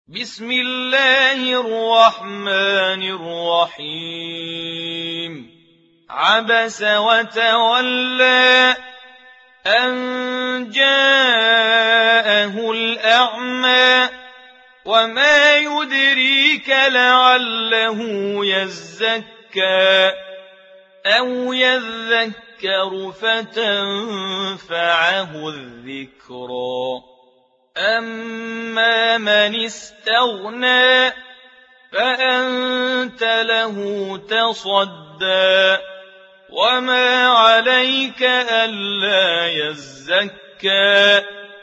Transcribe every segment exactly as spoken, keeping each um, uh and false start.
بسم الله الرحمن الرحيم عبس وتولى أن جاءه الأعمى وما يدريك لعله يزكى أو يذكر فتنفعه الذكرى أما من استغنى فأنت له تصدى وما عليك ألا يزكى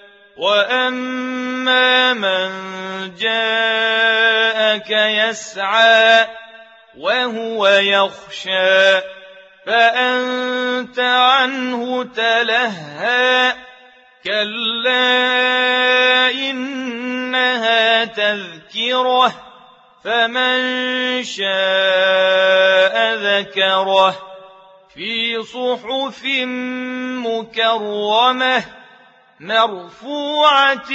وأما من جاءك يسعى وهو يخشى فأنت عنه تلهى كلا إنها تذكرة فمن شاء ذكره في صحف مكرمة مرفوعة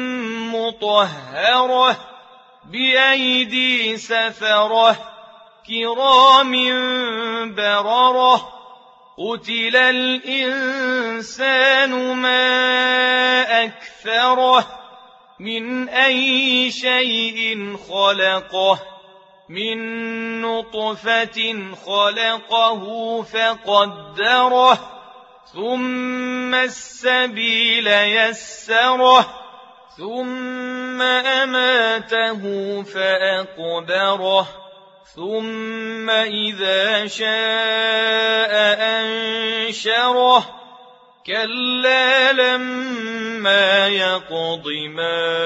مطهرة بأيدي سفرة كرام بررة قتل الإنسان ما أكفره من أي شيء خلقه من نطفة خلقه فقدره ثم السبيل يسره ثم أماته فأقبره ثم إذا شاء أنشره كلا لما يقض ما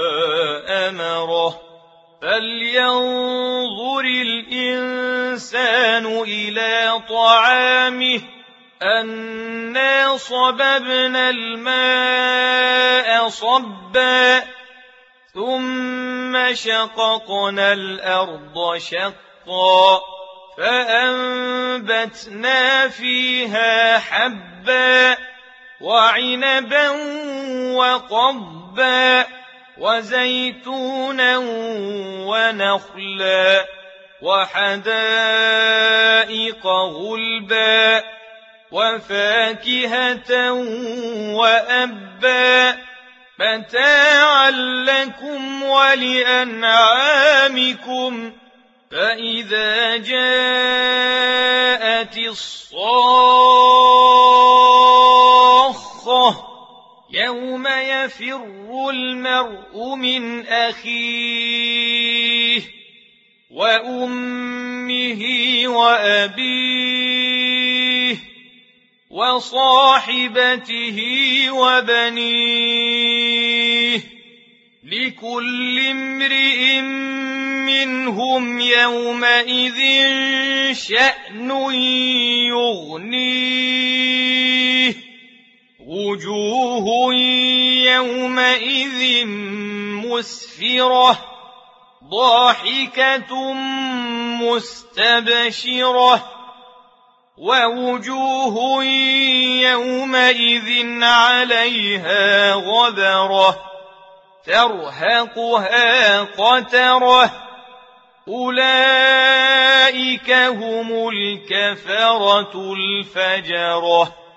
أمره فلينظر الإنسان إلى طعامه أنا صببنا الماء صبا ثم شققنا الأرض شقا فأنبتنا فيها حبا وعنبا وقضبا وزيتونا ونخلا وحدائق غلبا وفاكهة وأبا متاعا لكم ولأنعامكم فإذا جاءت الصاخة يوم يفر المرء من أخيه وأمه وأبيه وصاحبته وبنيه لكل امرئ منهم يومئذ شأن يغنيه وجوه يومئذ مسفرة ضاحكة مستبشرة ووجوه يومئذ عليها غبرة ترهقها قترة أولئك هم الكفرة الفجرة.